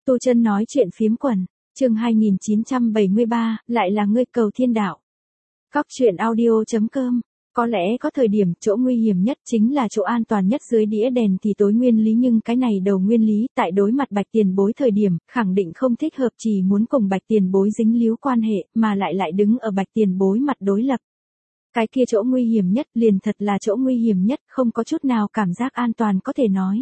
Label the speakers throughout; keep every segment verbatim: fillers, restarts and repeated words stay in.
Speaker 1: Tu Chân nói chuyện phiếm quần, chương hai nghìn chín trăm bảy mươi ba, lại là ngươi cầu thiên đạo. Góc truyện audio chấm com. Có lẽ có thời điểm chỗ nguy hiểm nhất chính là chỗ an toàn nhất dưới đĩa đèn thì tối nguyên lý, nhưng cái này đầu nguyên lý tại đối mặt Bạch Tiền Bối thời điểm, khẳng định không thích hợp, chỉ muốn cùng Bạch Tiền Bối dính líu quan hệ, mà lại lại đứng ở Bạch Tiền Bối mặt đối lập. Cái kia chỗ nguy hiểm nhất liền thật là chỗ nguy hiểm nhất, không có chút nào cảm giác an toàn có thể nói.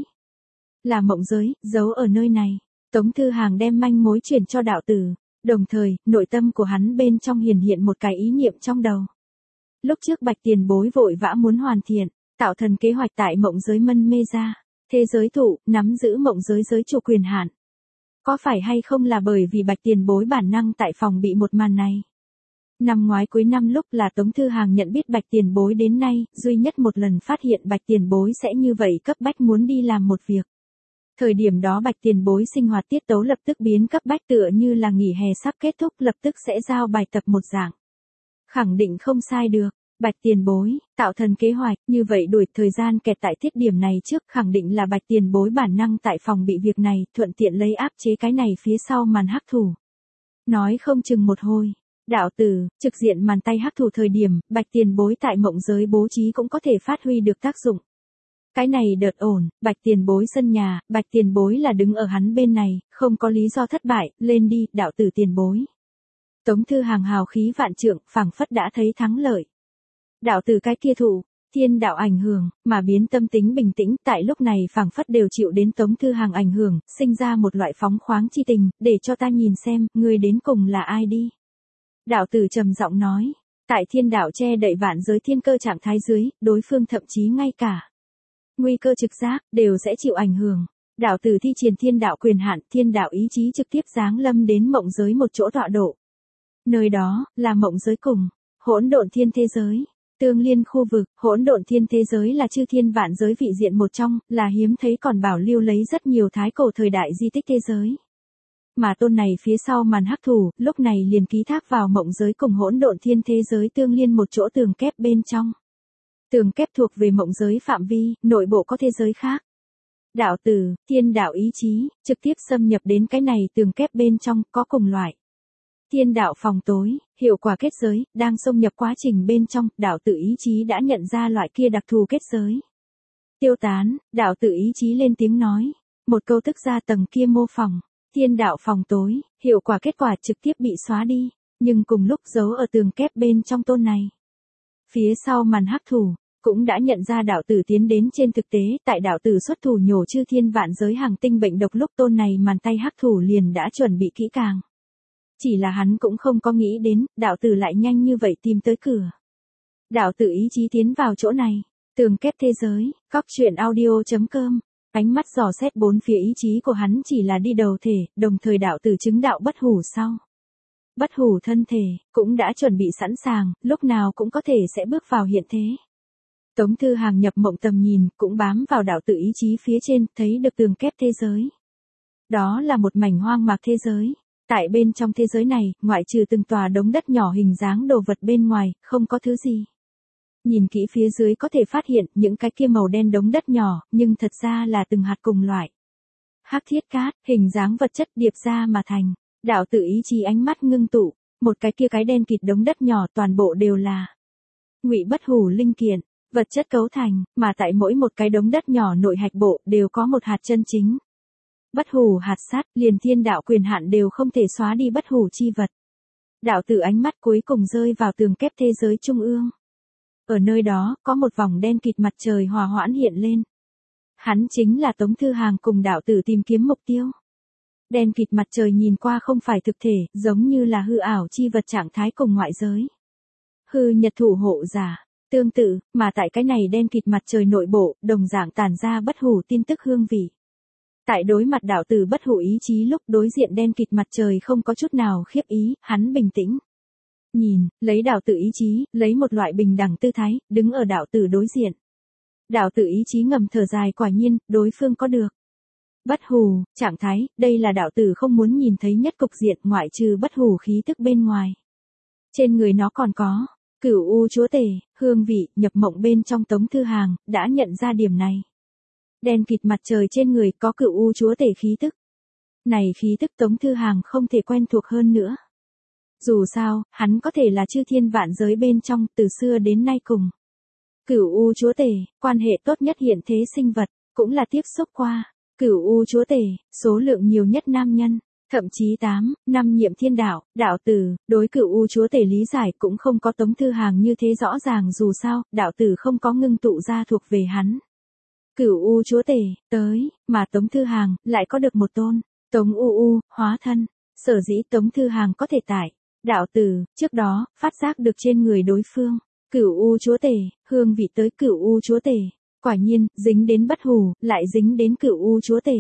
Speaker 1: Là mộng giới, giấu ở nơi này. Tống Thư Hàng đem manh mối chuyển cho đạo tử, đồng thời, nội tâm của hắn bên trong hiển hiện một cái ý niệm trong đầu. Lúc trước Bạch Tiền Bối vội vã muốn hoàn thiện, tạo thần kế hoạch tại mộng giới mân mê ra, thế giới thụ, nắm giữ mộng giới giới chủ quyền hạn. Có phải hay không là bởi vì Bạch Tiền Bối bản năng tại phòng bị một màn này? Năm ngoái cuối năm lúc là Tống Thư Hàng nhận biết Bạch Tiền Bối đến nay, duy nhất một lần phát hiện Bạch Tiền Bối sẽ như vậy cấp bách muốn đi làm một việc. Thời điểm đó Bạch Tiền Bối sinh hoạt tiết tấu lập tức biến cấp bách, tựa như là nghỉ hè sắp kết thúc lập tức sẽ giao bài tập một dạng. Khẳng định không sai được, Bạch Tiền Bối, tạo thần kế hoạch, như vậy đuổi thời gian kẹt tại tiết điểm này trước, khẳng định là Bạch Tiền Bối bản năng tại phòng bị việc này, thuận tiện lấy áp chế cái này phía sau màn hắc thủ. Nói không chừng một hồi, đạo tử, trực diện màn tay hắc thủ thời điểm, Bạch Tiền Bối tại mộng giới bố trí cũng có thể phát huy được tác dụng. Cái này đợt ổn, Bạch Tiền Bối sân nhà, Bạch Tiền Bối là đứng ở hắn bên này, không có lý do thất bại, lên đi, đạo tử Tiền Bối. Tống Thư Hàng hào khí vạn trượng, phảng phất đã thấy thắng lợi. Đạo tử cái kia thụ, thiên đạo ảnh hưởng, mà biến tâm tính bình tĩnh, tại lúc này phảng phất đều chịu đến Tống Thư Hàng ảnh hưởng, sinh ra một loại phóng khoáng chi tình, để cho ta nhìn xem, ngươi đến cùng là ai đi. Đạo tử trầm giọng nói, tại thiên đạo che đậy vạn giới thiên cơ trạng thái dưới, đối phương thậm chí ngay cả nguy cơ trực giác, đều sẽ chịu ảnh hưởng. Đạo tử thi triển thiên đạo quyền hạn, thiên đạo ý chí trực tiếp giáng lâm đến mộng giới một chỗ tọa độ. Nơi đó, là mộng giới cùng, hỗn độn thiên thế giới, tương liên khu vực, hỗn độn thiên thế giới là chư thiên vạn giới vị diện một trong, là hiếm thấy còn bảo lưu lấy rất nhiều thái cổ thời đại di tích thế giới. Mà tôn này phía sau màn hắc thủ, lúc này liền ký thác vào mộng giới cùng hỗn độn thiên thế giới tương liên một chỗ tường kép bên trong. Tường kép thuộc về mộng giới phạm vi, nội bộ có thế giới khác. Đạo tử, thiên đạo ý chí, trực tiếp xâm nhập đến cái này tường kép bên trong, có cùng loại. Thiên đạo phòng tối, hiệu quả kết giới, đang xâm nhập quá trình bên trong, đạo tử ý chí đã nhận ra loại kia đặc thù kết giới. Tiêu tán, đạo tử ý chí lên tiếng nói. Một câu tức ra tầng kia mô phỏng, thiên đạo phòng tối, hiệu quả kết quả trực tiếp bị xóa đi, nhưng cùng lúc giấu ở tường kép bên trong tôn này. Phía sau màn hắc thủ, cũng đã nhận ra đạo tử tiến đến trên thực tế, tại đạo tử xuất thủ nhổ chư thiên vạn giới hàng tinh bệnh độc lúc tôn này màn tay hắc thủ liền đã chuẩn bị kỹ càng. Chỉ là hắn cũng không có nghĩ đến, đạo tử lại nhanh như vậy tìm tới cửa. Đạo tử ý chí tiến vào chỗ này, tường kép thế giới, góc truyện audio chấm com, ánh mắt dò xét bốn phía ý chí của hắn chỉ là đi đầu thể, đồng thời đạo tử chứng đạo bất hủ sau. Bất hủ thân thể, cũng đã chuẩn bị sẵn sàng, lúc nào cũng có thể sẽ bước vào hiện thế. Tống Thư Hàng nhập mộng tầm nhìn, cũng bám vào đạo tử ý chí phía trên, thấy được tường kép thế giới. Đó là một mảnh hoang mạc thế giới. Tại bên trong thế giới này, ngoại trừ từng tòa đống đất nhỏ hình dáng đồ vật bên ngoài, không có thứ gì. Nhìn kỹ phía dưới có thể phát hiện những cái kia màu đen đống đất nhỏ, nhưng thật ra là từng hạt cùng loại. Hắc thiết cát, hình dáng vật chất điệp ra mà thành. Đạo tử ý chí ánh mắt ngưng tụ, một cái kia cái đen kịt đống đất nhỏ toàn bộ đều là ngụy bất hủ linh kiện, vật chất cấu thành, mà tại mỗi một cái đống đất nhỏ nội hạch bộ đều có một hạt chân chính. Bất hủ hạt sát, liền thiên đạo quyền hạn đều không thể xóa đi bất hủ chi vật. Đạo tử ánh mắt cuối cùng rơi vào tường kép thế giới trung ương. Ở nơi đó, có một vòng đen kịt mặt trời hòa hoãn hiện lên. Hắn chính là Tống Thư Hàng cùng đạo tử tìm kiếm mục tiêu. Đen kịt mặt trời nhìn qua không phải thực thể, giống như là hư ảo chi vật trạng thái cùng ngoại giới. Hư nhật thủ hộ giả, tương tự, mà tại cái này đen kịt mặt trời nội bộ, đồng dạng tản ra bất hủ tin tức hương vị. Tại đối mặt đạo tử bất hủ ý chí lúc đối diện đen kịt mặt trời không có chút nào khiếp ý, hắn bình tĩnh. Nhìn, lấy đạo tử ý chí, lấy một loại bình đẳng tư thái, đứng ở đạo tử đối diện. Đạo tử ý chí ngầm thở dài, quả nhiên, đối phương có được. Bất hủ, trạng thái, đây là đạo tử không muốn nhìn thấy nhất cục diện ngoại trừ bất hủ khí tức bên ngoài. Trên người nó còn có, cửu u chúa tể, hương vị, nhập mộng bên trong Tống Thư Hàng, đã nhận ra điểm này. Đen kịt mặt trời trên người có cửu u chúa tể khí tức. Này khí tức Tống Thư Hàng không thể quen thuộc hơn nữa. Dù sao, hắn có thể là chư thiên vạn giới bên trong, từ xưa đến nay cùng. Cửu U Chúa Tể, quan hệ tốt nhất hiện thế sinh vật, cũng là tiếp xúc qua. Cửu U Chúa Tể, số lượng nhiều nhất nam nhân, thậm chí tám, năm nhiệm thiên đạo, đạo tử, đối Cửu U Chúa Tể lý giải cũng không có Tống Thư Hàng như thế rõ ràng, dù sao, đạo tử không có ngưng tụ ra thuộc về hắn. Cửu U Chúa Tể, tới, mà Tống Thư Hàng, lại có được một tôn, Tống U U, hóa thân. Sở dĩ Tống Thư Hàng có thể tải, đạo tử, trước đó, phát giác được trên người đối phương. Cửu U Chúa Tể, hương vị tới Cửu U Chúa Tể. Quả nhiên, dính đến bất hủ, lại dính đến Cửu U Chúa Tể.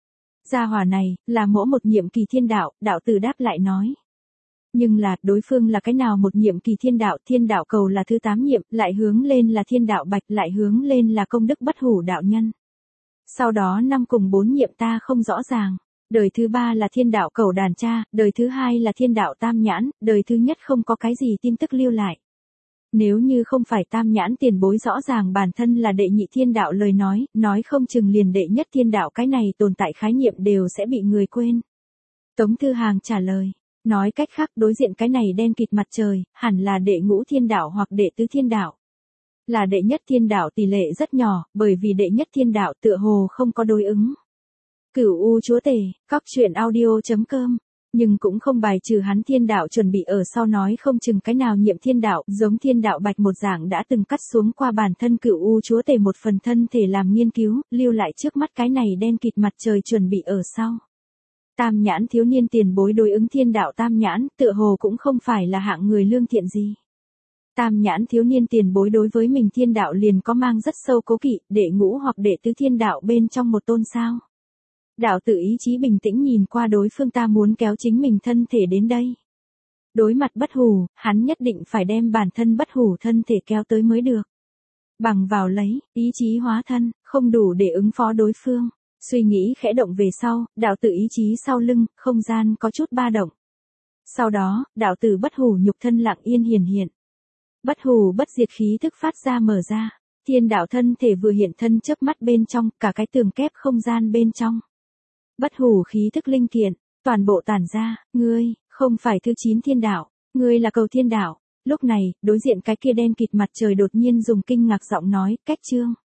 Speaker 1: Gia hỏa này, là mỗi một nhiệm kỳ thiên đạo, đạo tử đáp lại nói. Nhưng là, đối phương là cái nào một nhiệm kỳ thiên đạo, thiên đạo cầu là thứ tám nhiệm, lại hướng lên là thiên đạo bạch, lại hướng lên là công đức bất hủ đạo nhân. Sau đó năm cùng bốn nhiệm ta không rõ ràng. Đời thứ ba là thiên đạo cầu đàn cha, đời thứ hai là thiên đạo tam nhãn, đời thứ nhất không có cái gì tin tức lưu lại. Nếu như không phải tam nhãn tiền bối rõ ràng bản thân là đệ nhị thiên đạo lời nói, nói không chừng liền đệ nhất thiên đạo cái này tồn tại khái niệm đều sẽ bị người quên. Tống Thư Hàng trả lời, nói cách khác đối diện cái này đen kịt mặt trời, hẳn là đệ ngũ thiên đạo hoặc đệ tứ thiên đạo. Là đệ nhất thiên đạo tỷ lệ rất nhỏ, bởi vì đệ nhất thiên đạo tựa hồ không có đối ứng. Cửu U Chúa Tể, cóc truyện audio chấm com. Nhưng cũng không bài trừ hắn thiên đạo chuẩn bị ở sau nói không chừng cái nào nhiệm thiên đạo, giống thiên đạo bạch một dạng đã từng cắt xuống qua bản thân Cửu U Chúa Tể một phần thân thể làm nghiên cứu, lưu lại trước mắt cái này đen kịt mặt trời chuẩn bị ở sau. Tam nhãn thiếu niên tiền bối đối ứng thiên đạo tam nhãn, tựa hồ cũng không phải là hạng người lương thiện gì. Tam nhãn thiếu niên tiền bối đối với mình thiên đạo liền có mang rất sâu cố kỵ, đệ ngũ hoặc đệ tứ thiên đạo bên trong một tôn sao. Đạo tử ý chí bình tĩnh nhìn qua đối phương, ta muốn kéo chính mình thân thể đến đây. Đối mặt bất hủ, hắn nhất định phải đem bản thân bất hủ thân thể kéo tới mới được. Bằng vào lấy, ý chí hóa thân, không đủ để ứng phó đối phương. Suy nghĩ khẽ động về sau, đạo tử ý chí sau lưng, không gian có chút ba động. Sau đó, đạo tử bất hủ nhục thân lặng yên hiển hiện. Bất hủ bất diệt khí thức phát ra mở ra. Thiên đạo thân thể vừa hiện thân chớp mắt bên trong, cả cái tường kép không gian bên trong. Bất hủ khí thức linh kiện, toàn bộ tản ra, ngươi, không phải thứ chín thiên đạo, ngươi là cầu thiên đạo. Lúc này, đối diện cái kia đen kịt mặt trời đột nhiên dùng kinh ngạc giọng nói, cách chương.